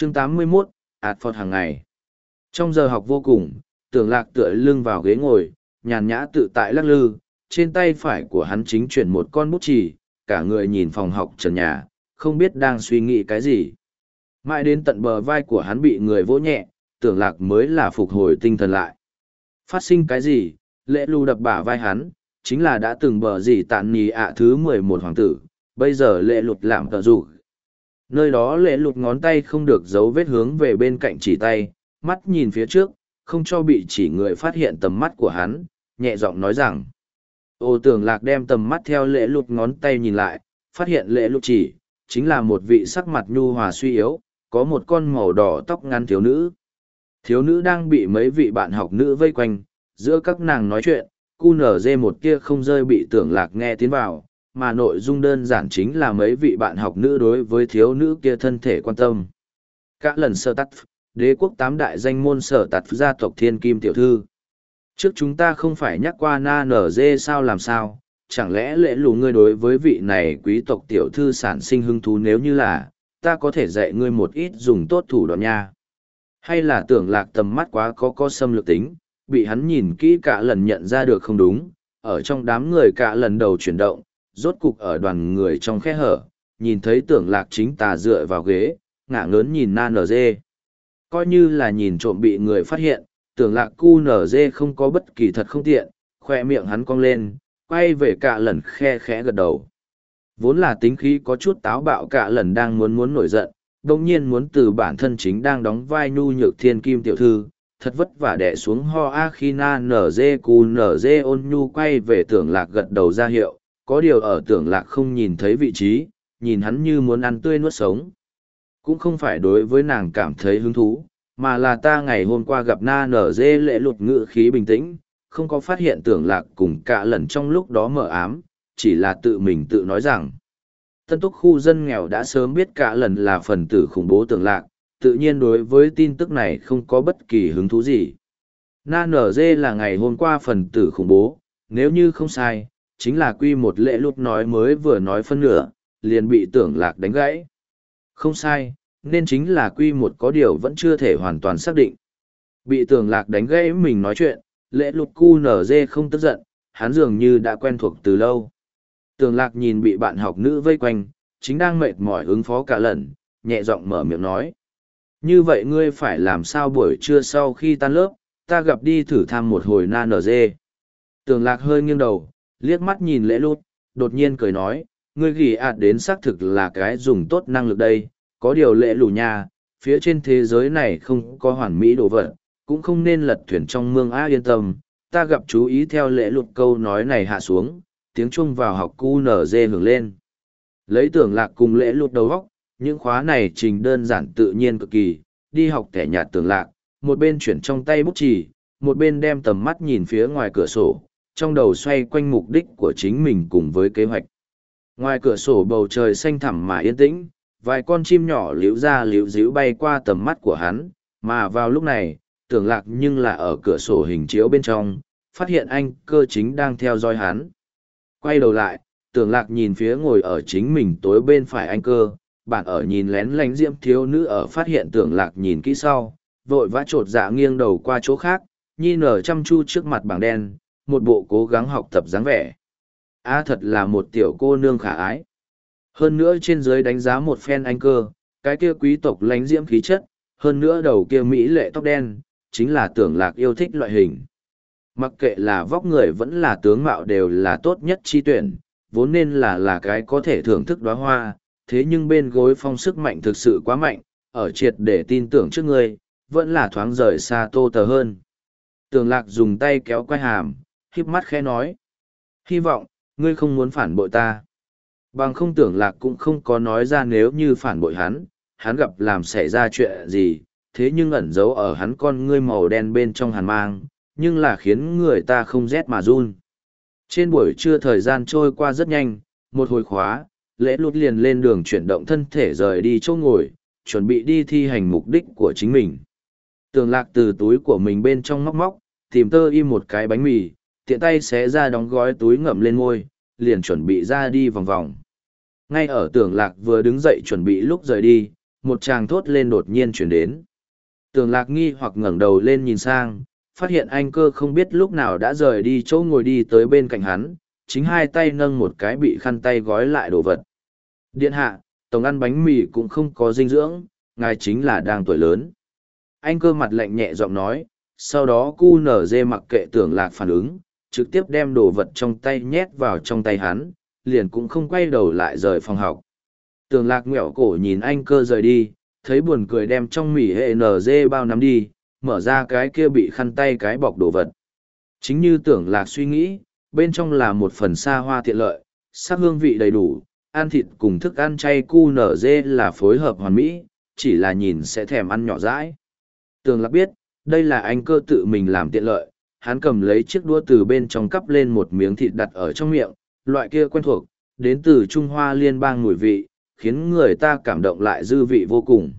Chương 81, ạt phọt hàng ngày. Trong giờ học vô cùng, Tưởng Lạc tựa lưng vào ghế ngồi, nhàn nhã tự tại lắc lư, trên tay phải của hắn chính chuyển một con bút chì, cả người nhìn phòng học trần nhà, không biết đang suy nghĩ cái gì. Mãi đến tận bờ vai của hắn bị người vỗ nhẹ, Tưởng Lạc mới là phục hồi tinh thần lại. Phát sinh cái gì? Lễ Lưu đập bả vai hắn, chính là đã từng bờ gì tạn nì ạ thứ 11 hoàng tử, bây giờ Lễ Lụt làm tờ rủ. Nơi đó Lễ Lụt ngón tay không được giấu vết hướng về bên cạnh chỉ tay, mắt nhìn phía trước, không cho bị chỉ người phát hiện tầm mắt của hắn, nhẹ giọng nói rằng. Ô Tưởng Lạc đem tầm mắt theo Lễ Lụt ngón tay nhìn lại, phát hiện Lễ Lụt chỉ, chính là một vị sắc mặt nhu hòa suy yếu, có một con màu đỏ tóc ngắn thiếu nữ. Thiếu nữ đang bị mấy vị bạn học nữ vây quanh, giữa các nàng nói chuyện, QNZ một kia không rơi bị Tưởng Lạc nghe tiến vào, mà nội dung đơn giản chính là mấy vị bạn học nữ đối với thiếu nữ kia thân thể quan tâm. Các lần sơ tắt, đế quốc tám đại danh môn sở tạt gia tộc thiên kim tiểu thư. Trước chúng ta không phải nhắc qua na nở dê sao làm sao, chẳng lẽ Lễ Lù ngươi đối với vị này quý tộc tiểu thư sản sinh hứng thú, nếu như là, ta có thể dạy ngươi một ít dùng tốt thủ đoạn nha. Hay là Tưởng Lạc tầm mắt quá có xâm lược tính, bị hắn nhìn kỹ cả lần nhận ra được không đúng, ở trong đám người cả lần đầu chuyển động, rốt cục ở đoàn người trong khe hở, nhìn thấy Tưởng Lạc chính tà dựa vào ghế, ngả ngớn nhìn na nở dê. Coi như là nhìn trộm bị người phát hiện, Tưởng Lạc cu nở dê không có bất kỳ thật không tiện, khoe miệng hắn cong lên, quay về cả lần khe khẽ gật đầu. Vốn là tính khí có chút táo bạo cả lần đang muốn nổi giận, đồng nhiên muốn từ bản thân chính đang đóng vai nhu nhược thiên kim tiểu thư, thật vất vả đẻ xuống ho a khi na nở dê cu nở dê ôn nhu quay về Tưởng Lạc gật đầu ra hiệu, có điều ở Tưởng Lạc không nhìn thấy vị trí, nhìn hắn như muốn ăn tươi nuốt sống. Cũng không phải đối với nàng cảm thấy hứng thú, mà là ta ngày hôm qua gặp na nở dê Lễ Lụt ngự khí bình tĩnh, không có phát hiện Tưởng Lạc cùng cả lần trong lúc đó mờ ám, chỉ là tự mình tự nói rằng. Tân túc khu dân nghèo đã sớm biết cả lần là phần tử khủng bố Tưởng Lạc, tự nhiên đối với tin tức này không có bất kỳ hứng thú gì. Na nở dê là ngày hôm qua phần tử khủng bố, nếu như không sai, chính là quy một Lễ Lụt nói mới vừa nói phân nửa, liền bị Tưởng Lạc đánh gãy. Không sai, nên chính là quy một có điều vẫn chưa thể hoàn toàn xác định. Bị Tưởng Lạc đánh gãy mình nói chuyện, Lễ Lụt QNZ không tức giận, hắn dường như đã quen thuộc từ lâu. Tưởng Lạc nhìn bị bạn học nữ vây quanh, chính đang mệt mỏi ứng phó cả lần, nhẹ giọng mở miệng nói. Như vậy ngươi phải làm sao buổi trưa sau khi tan lớp, ta gặp đi thử thăm một hồi na nở dê. Tưởng Lạc hơi nghiêng đầu, liếc mắt nhìn Lễ Lụt, đột nhiên cười nói, ngươi ghi đến xác thực là cái dùng tốt năng lực đây, có điều Lễ Lù nha, phía trên thế giới này không có hoàn mỹ đồ vật, cũng không nên lật thuyền trong mương á, yên tâm, ta gặp chú ý theo Lễ Lụt câu nói này hạ xuống, tiếng chuông vào học QNZ hưởng lên. Lấy Tưởng Lạc cùng Lễ Lụt đầu óc, những khóa này trình đơn giản tự nhiên cực kỳ, đi học kẻ nhạt Tưởng Lạc, một bên chuyển trong tay bút chì, một bên đem tầm mắt nhìn phía ngoài cửa sổ, trong đầu xoay quanh mục đích của chính mình cùng với kế hoạch. Ngoài cửa sổ bầu trời xanh thẳm mà yên tĩnh, vài con chim nhỏ liễu ra liễu díu bay qua tầm mắt của hắn, mà vào lúc này, Tưởng Lạc nhưng là ở cửa sổ hình chiếu bên trong, phát hiện anh cơ chính đang theo dõi hắn. Quay đầu lại, Tưởng Lạc nhìn phía ngồi ở chính mình tối bên phải anh cơ, bạn ở nhìn lén lánh diễm thiếu nữ ở phát hiện Tưởng Lạc nhìn kỹ sau, vội vã trột dạ nghiêng đầu qua chỗ khác, nhi nở chăm chu trước mặt bảng đen, một bộ cố gắng học tập dáng vẻ. Thật là một tiểu cô nương khả ái. Hơn nữa trên dưới đánh giá một phen anh cơ, cái kia quý tộc lánh diễm khí chất, hơn nữa đầu kia mỹ lệ tóc đen, chính là Tưởng Lạc yêu thích loại hình. Mặc kệ là vóc người vẫn là tướng mạo đều là tốt nhất chi tuyển, vốn nên là cái có thể thưởng thức đóa hoa, thế nhưng bên gối phong sức mạnh thực sự quá mạnh, ở triệt để tin tưởng trước ngươi, vẫn là thoáng rời xa Tô Tờ hơn. Tưởng Lạc dùng tay kéo quai hàm, híp mắt khẽ nói. Hy vọng, ngươi không muốn phản bội ta. Bằng không Tưởng Lạc cũng không có nói ra nếu như phản bội hắn gặp làm xảy ra chuyện gì, thế nhưng ẩn giấu ở hắn con ngươi màu đen bên trong hàn mang, nhưng là khiến người ta không rét mà run. Trên buổi trưa thời gian trôi qua rất nhanh, một hồi khóa, Lễ Lụt liền lên đường chuyển động thân thể rời đi chỗ ngồi, chuẩn bị đi thi hành mục đích của chính mình. Tưởng Lạc từ túi của mình bên trong móc, tìm tơ im một cái bánh mì, tiện tay xé ra đóng gói túi ngậm lên môi, liền chuẩn bị ra đi vòng vòng. Ngay ở Tưởng Lạc vừa đứng dậy chuẩn bị lúc rời đi, một tràng thốt lên đột nhiên chuyển đến. Tưởng Lạc nghi hoặc ngẩng đầu lên nhìn sang, phát hiện anh Cơ không biết lúc nào đã rời đi chỗ ngồi đi tới bên cạnh hắn, chính hai tay nâng một cái bị khăn tay gói lại đồ vật. Điện hạ, tổng ăn bánh mì cũng không có dinh dưỡng, ngài chính là đang tuổi lớn. Anh Cơ mặt lạnh nhẹ giọng nói, sau đó cu nở dê mặc kệ Tưởng Lạc phản ứng, trực tiếp đem đồ vật trong tay nhét vào trong tay hắn, liền cũng không quay đầu lại rời phòng học. Tưởng Lạc ngẹo cổ nhìn anh Cơ rời đi, thấy buồn cười đem trong mì hệ NG bao nắm đi, mở ra cái kia bị khăn tay cái bọc đồ vật. Chính như Tưởng Lạc suy nghĩ, bên trong là một phần xa hoa tiện lợi, sắc hương vị đầy đủ, ăn thịt cùng thức ăn chay cu nở dê là phối hợp hoàn mỹ, chỉ là nhìn sẽ thèm ăn nhỏ dãi. Tưởng Lạc biết, đây là anh Cơ tự mình làm tiện lợi, hắn cầm lấy chiếc đũa từ bên trong cắp lên một miếng thịt đặt ở trong miệng, loại kia quen thuộc, đến từ Trung Hoa liên bang mùi vị, khiến người ta cảm động lại dư vị vô cùng.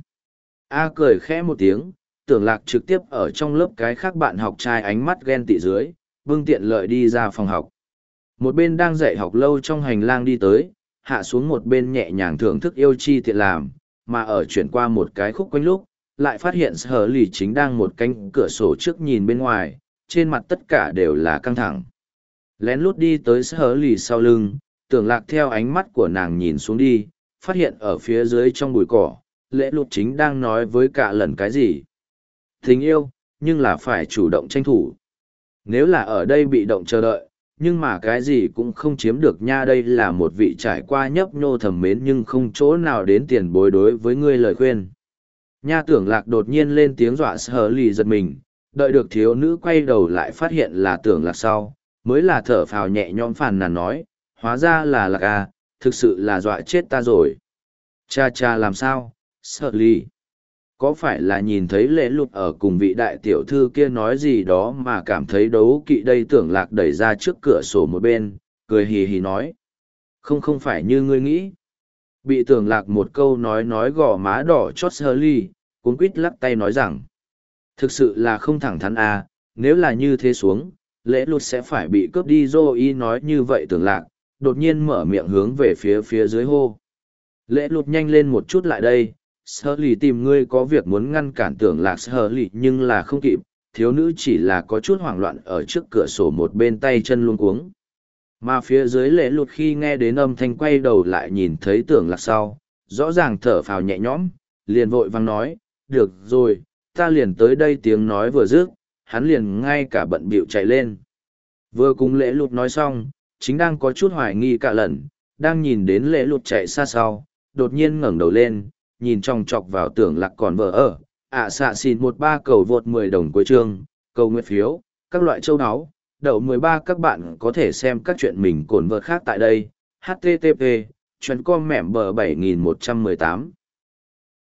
A cười khẽ một tiếng, Tưởng Lạc trực tiếp ở trong lớp cái khác bạn học trai ánh mắt ghen tị dưới, bưng tiện lợi đi ra phòng học. Một bên đang dạy học lâu trong hành lang đi tới, hạ xuống một bên nhẹ nhàng thưởng thức yêu chi tiện làm, mà ở chuyển qua một cái khúc quanh lúc, lại phát hiện Sở Lì chính đang một cánh cửa sổ trước nhìn bên ngoài, trên mặt tất cả đều là căng thẳng. Lén lút đi tới Sở Lì sau lưng, Tưởng Lạc theo ánh mắt của nàng nhìn xuống đi, phát hiện ở phía dưới trong bụi cỏ, Lễ Lụt chính đang nói với cả lần cái gì. Tình yêu, nhưng là phải chủ động tranh thủ. Nếu là ở đây bị động chờ đợi, nhưng mà cái gì cũng không chiếm được nha, đây là một vị trải qua nhấp nhô thầm mến nhưng không chỗ nào đến tiền bối đối với ngươi lời khuyên. Nha Tưởng Lạc đột nhiên lên tiếng dọa Sở Lì giật mình, đợi được thiếu nữ quay đầu lại phát hiện là Tưởng Lạc sau, mới là thở phào nhẹ nhõm phàn nàn nói, hóa ra là Lạc à, thực sự là dọa chết ta rồi. Cha cha làm sao, Sở Lì? Có phải là nhìn thấy Lễ Lụt ở cùng vị đại tiểu thư kia nói gì đó mà cảm thấy đấu kỵ đây? Tưởng Lạc đẩy ra trước cửa sổ một bên, cười hì hì nói. Không phải như ngươi nghĩ. Bị Tưởng Lạc một câu nói gò má đỏ chót Sở Lì, cuống quýt lắc tay nói rằng. Thực sự là không thẳng thắn à, nếu là như thế xuống, Lễ Lụt sẽ phải bị cướp đi. Dô nói như vậy Tưởng Lạc, đột nhiên mở miệng hướng về phía dưới hô. Lễ Lụt nhanh lên một chút lại đây, Sở Lì tìm ngươi có việc muốn ngăn cản Tưởng Lạc. Sở Lì nhưng là không kịp, thiếu nữ chỉ là có chút hoảng loạn ở trước cửa sổ một bên tay chân luống cuống. Mà phía dưới Lễ Lụt khi nghe đến âm thanh quay đầu lại nhìn thấy Tưởng Lạc sau, rõ ràng thở phào nhẹ nhõm, liền vội vang nói, được rồi, ta liền tới đây. Tiếng nói vừa dứt, hắn liền ngay cả bận bịu chạy lên. Vừa cùng Lễ Lụt nói xong, chính đang có chút hoài nghi cả lần, đang nhìn đến Lễ Lụt chạy xa sau, đột nhiên ngẩng đầu lên, nhìn chòng chọc vào Tưởng Lạc còn vờ ở, xạ xìn 13 cầu vượt 10 đồng cuối chương, cầu nguyện phiếu, các loại châu áo, đậu 13. Các bạn có thể xem các chuyện mình cồn vợt khác tại đây, http://com mẻm bờ 7118.